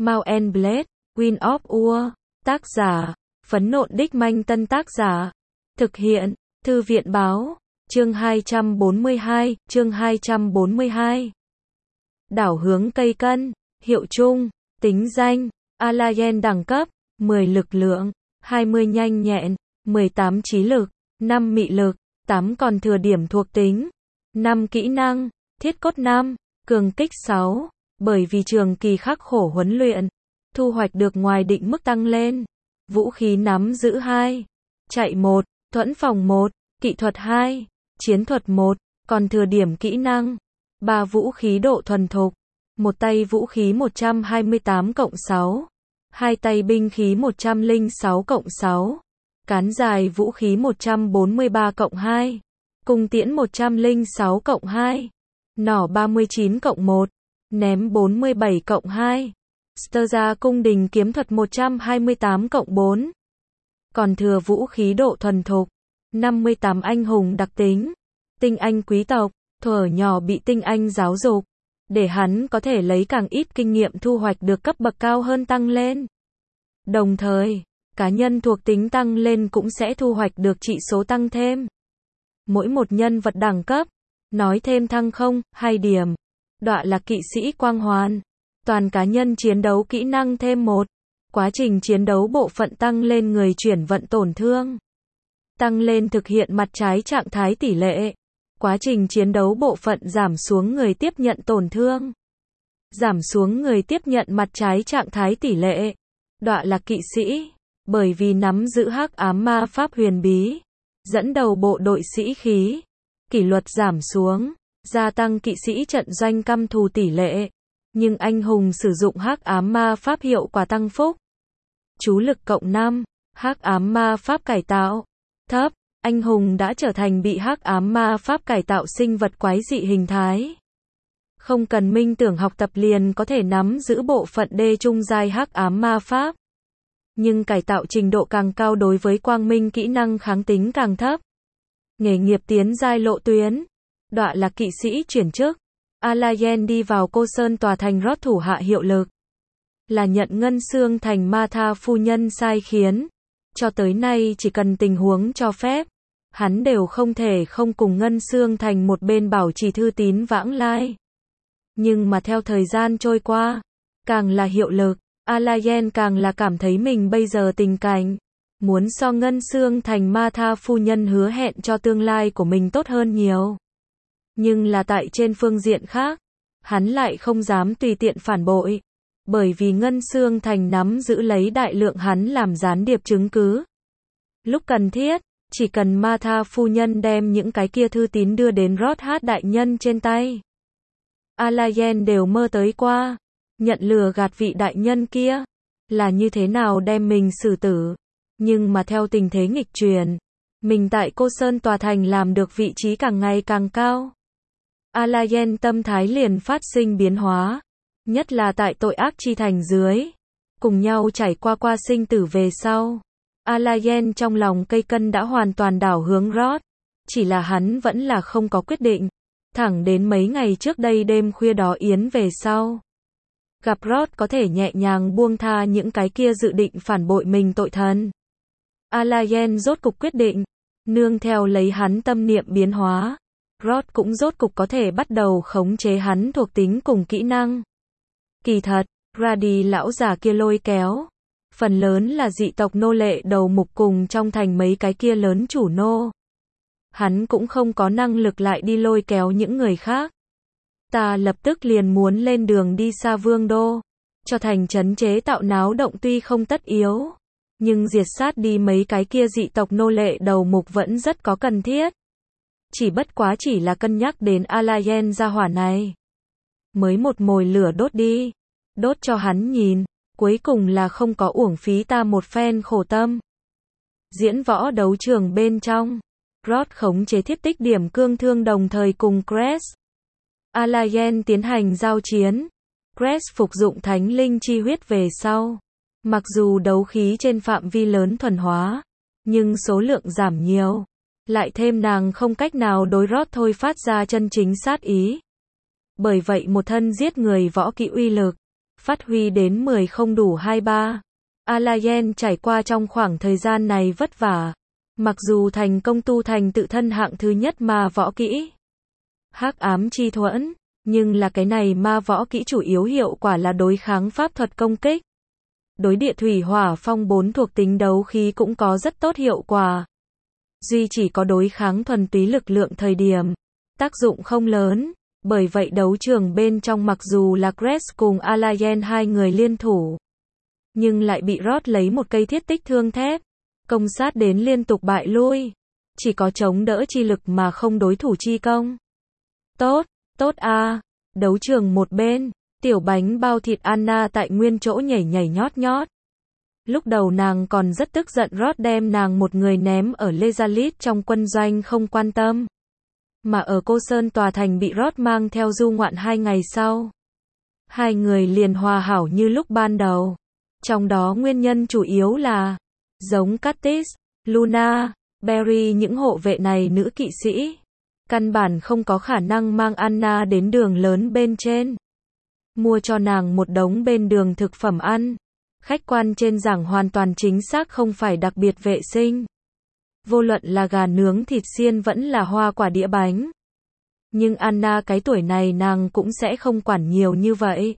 Mount and Blade, Wind of War. Tác giả, Phấn Nộn Đích Manh. Tân tác giả, thực hiện, Thư viện Báo. Chương 242, chương 242. Đảo hướng cây cân, hiệu chung, tính danh, Alien đẳng cấp, 10 lực lượng, 20 nhanh nhẹn, 18 trí lực, 5 mị lực, 8 còn thừa điểm thuộc tính, 5 kỹ năng, thiết cốt 5, cường kích 6, bởi vì trường kỳ khắc khổ huấn luyện, thu hoạch được ngoài định mức tăng lên, vũ khí nắm giữ 2, chạy 1, thuẫn phòng 1, kỹ thuật 2, chiến thuật 1, còn thừa điểm kỹ năng, 3 vũ khí độ thuần thục, một tay vũ khí 128+6, hai tay binh khí 106+6, cán dài vũ khí 143+2, cung tiễn 106+2, nỏ 39+1, ném 47+2, Sterza cung đình kiếm thuật 128+4. Còn thừa vũ khí độ thuần thục, 58 anh hùng đặc tính, tinh anh quý tộc, thuở nhỏ bị tinh anh giáo dục, để hắn có thể lấy càng ít kinh nghiệm thu hoạch được cấp bậc cao hơn tăng lên. Đồng thời, cá nhân thuộc tính tăng lên cũng sẽ thu hoạch được trị số tăng thêm. Mỗi một nhân vật đẳng cấp, nói thêm thăng 2 điểm. Đọa là kỵ sĩ quang hoàn. Toàn cá nhân chiến đấu kỹ năng thêm 1. Quá trình chiến đấu bộ phận tăng lên người chuyển vận tổn thương. Tăng lên thực hiện mặt trái trạng thái tỷ lệ. Quá trình chiến đấu bộ phận giảm xuống người tiếp nhận tổn thương. Giảm xuống người tiếp nhận mặt trái trạng thái tỷ lệ. Đọa là kỵ sĩ, bởi vì nắm giữ hắc ám ma pháp huyền bí, dẫn đầu bộ đội sĩ khí, kỷ luật giảm xuống, gia tăng kỵ sĩ trận doanh căm thù tỷ lệ, nhưng anh hùng sử dụng hắc ám ma pháp hiệu quả tăng phúc. Chú lực cộng 5, hắc ám ma pháp cải tạo, thấp, anh hùng đã trở thành bị hắc ám ma pháp cải tạo sinh vật quái dị hình thái. Không cần minh tưởng học tập liền có thể nắm giữ bộ phận D trung giai hắc ám ma pháp. Nhưng cải tạo trình độ càng cao đối với quang minh kỹ năng kháng tính càng thấp. Nghề nghiệp tiến giai lộ tuyến. Đọa là kỵ sĩ chuyển chức. Alien đi vào Cô Sơn tòa thành Rod thủ hạ hiệu lực. Là nhận Ngân Xương thành ma tha phu nhân sai khiến. Cho tới nay chỉ cần tình huống cho phép, hắn đều không thể không cùng Ngân Xương thành một bên bảo trì thư tín vãng lai. Nhưng mà theo thời gian trôi qua, càng là hiệu lực, Alien càng là cảm thấy mình bây giờ tình cảnh, muốn so Ngân Xương thành ma tha phu nhân hứa hẹn cho tương lai của mình tốt hơn nhiều. Nhưng là tại trên phương diện khác, hắn lại không dám tùy tiện phản bội, bởi vì Ngân Xương thành nắm giữ lấy đại lượng hắn làm gián điệp chứng cứ. Lúc cần thiết, chỉ cần ma tha phu nhân đem những cái kia thư tín đưa đến Rod Hát đại nhân trên tay. Alien đều mơ tới qua, nhận lừa gạt vị đại nhân kia, là như thế nào đem mình xử tử. Nhưng mà theo tình thế nghịch chuyển, mình tại Cô Sơn tòa thành làm được vị trí càng ngày càng cao. Alien tâm thái liền phát sinh biến hóa, nhất là tại tội ác chi thành dưới, cùng nhau trải qua sinh tử về sau. Alien trong lòng cây cân đã hoàn toàn đảo hướng Rod, chỉ là hắn vẫn là không có quyết định. Thẳng đến mấy ngày trước đây đêm khuya đó yến về sau, gặp Rod có thể nhẹ nhàng buông tha những cái kia dự định phản bội mình tội thần. Alien rốt cục quyết định, nương theo lấy hắn tâm niệm biến hóa, Rod cũng rốt cục có thể bắt đầu khống chế hắn thuộc tính cùng kỹ năng. Kỳ thật, Grady lão già kia lôi kéo, phần lớn là dị tộc nô lệ đầu mục cùng trong thành mấy cái kia lớn chủ nô. Hắn cũng không có năng lực lại đi lôi kéo những người khác. Ta lập tức liền muốn lên đường đi xa vương đô, cho thành trấn chế tạo náo động tuy không tất yếu, nhưng diệt sát đi mấy cái kia dị tộc nô lệ đầu mục vẫn rất có cần thiết. Chỉ bất quá chỉ là cân nhắc đến Alien gia hỏa này. Mới một mồi lửa đốt đi, đốt cho hắn nhìn, cuối cùng là không có uổng phí ta một phen khổ tâm. Diễn võ đấu trường bên trong, Rod khống chế thiết tích điểm cương thương đồng thời cùng Crest. Alien tiến hành giao chiến. Crest phục dụng thánh linh chi huyết về sau. Mặc dù đấu khí trên phạm vi lớn thuần hóa, nhưng số lượng giảm nhiều. Lại thêm nàng không cách nào đối Rod thôi phát ra chân chính sát ý. Bởi vậy một thân giết người võ kỹ uy lực, phát huy đến 10 không đủ 23. Alayen trải qua trong khoảng thời gian này vất vả. Mặc dù thành công tu thành tự thân hạng thứ nhất ma võ kỹ Hắc ám chi thuẫn, nhưng là cái này ma võ kỹ chủ yếu hiệu quả là đối kháng pháp thuật công kích. Đối địa thủy hỏa phong 4 thuộc tính đấu khí cũng có rất tốt hiệu quả. Duy chỉ có đối kháng thuần túy lực lượng thời điểm, tác dụng không lớn. Bởi vậy đấu trường bên trong mặc dù là Crest cùng Alayen hai người liên thủ, nhưng lại bị Rod lấy một cây thiết tích thương thép công sát đến liên tục bại lui. Chỉ có chống đỡ chi lực mà không đối thủ chi công. Tốt, tốt a. Đấu trường một bên, tiểu bánh bao thịt Anna tại nguyên chỗ nhảy nhảy nhót nhót. Lúc đầu nàng còn rất tức giận Rod đem nàng một người ném ở Lezalit trong quân doanh không quan tâm. Mà ở Cô Sơn tòa thành bị Rod mang theo du ngoạn 2 ngày sau, hai người liền hòa hảo như lúc ban đầu. Trong đó nguyên nhân chủ yếu là, giống Katniss, Luna, Barry những hộ vệ này nữ kỵ sĩ, căn bản không có khả năng mang Anna đến đường lớn bên trên. Mua cho nàng một đống bên đường thực phẩm ăn. Khách quan trên giảng hoàn toàn chính xác không phải đặc biệt vệ sinh. Vô luận là gà nướng thịt xiên vẫn là hoa quả đĩa bánh. Nhưng Anna cái tuổi này nàng cũng sẽ không quản nhiều như vậy.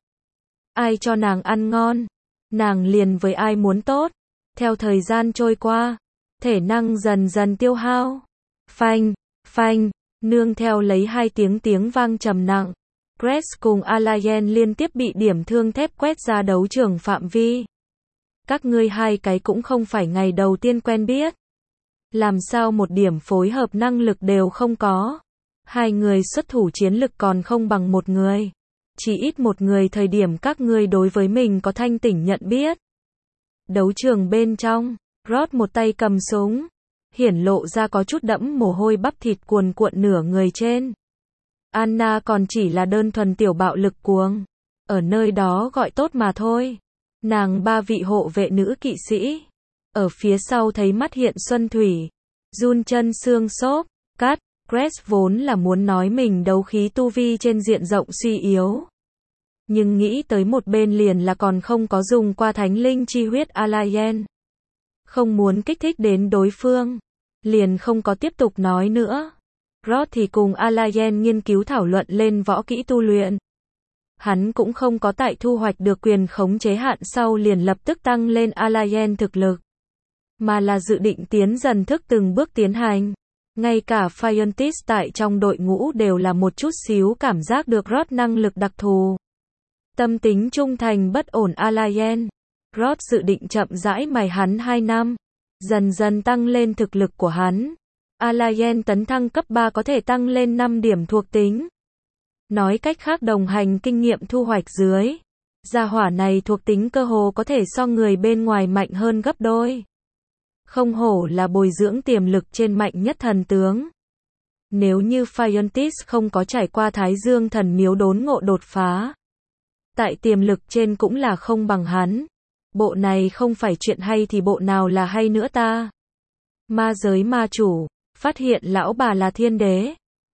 Ai cho nàng ăn ngon, nàng liền với ai muốn tốt. Theo thời gian trôi qua, thể năng dần dần tiêu hao. Phanh, phanh, nương theo lấy 2 tiếng vang trầm nặng. Crest cùng Alayen liên tiếp bị điểm thương thép quét ra đấu trường phạm vi. Các ngươi hai cái cũng không phải ngày đầu tiên quen biết. Làm sao một điểm phối hợp năng lực đều không có. Hai người xuất thủ chiến lực còn không bằng một người. Chỉ ít một người thời điểm các ngươi đối với mình có thanh tỉnh nhận biết. Đấu trường bên trong, Rod một tay cầm súng, hiển lộ ra có chút đẫm mồ hôi bắp thịt cuồn cuộn nửa người trên. Anna còn chỉ là đơn thuần tiểu bạo lực cuồng. Ở nơi đó gọi tốt mà thôi. Nàng 3 vị hộ vệ nữ kỵ sĩ. Ở phía sau thấy mắt hiện xuân thủy. Run chân xương xốp. Cắt, Crest vốn là muốn nói mình đấu khí tu vi trên diện rộng suy yếu. Nhưng nghĩ tới một bên liền là còn không có dùng qua thánh linh chi huyết Alayen. Không muốn kích thích đến đối phương. Liền không có tiếp tục nói nữa. Rod thì cùng Alayen nghiên cứu thảo luận lên võ kỹ tu luyện. Hắn cũng không có tại thu hoạch được quyền khống chế hạn sau liền lập tức tăng lên Alayen thực lực. Mà là dự định tiến dần thức từng bước tiến hành. Ngay cả Phiontis tại trong đội ngũ đều là một chút xíu cảm giác được Rod năng lực đặc thù. Tâm tính trung thành bất ổn Alayen. Rod dự định chậm rãi mài hắn 2 năm. Dần dần tăng lên thực lực của hắn. Alayen tấn thăng cấp 3 có thể tăng lên 5 điểm thuộc tính. Nói cách khác đồng hành kinh nghiệm thu hoạch dưới. Gia hỏa này thuộc tính cơ hồ có thể so người bên ngoài mạnh hơn gấp đôi. Không hổ là bồi dưỡng tiềm lực trên mạnh nhất thần tướng. Nếu như Phiontis không có trải qua Thái Dương thần miếu đốn ngộ đột phá. Tại tiềm lực trên cũng là không bằng hắn. Bộ này không phải chuyện hay thì bộ nào là hay nữa ta. Ma giới ma chủ, phát hiện lão bà là thiên đế.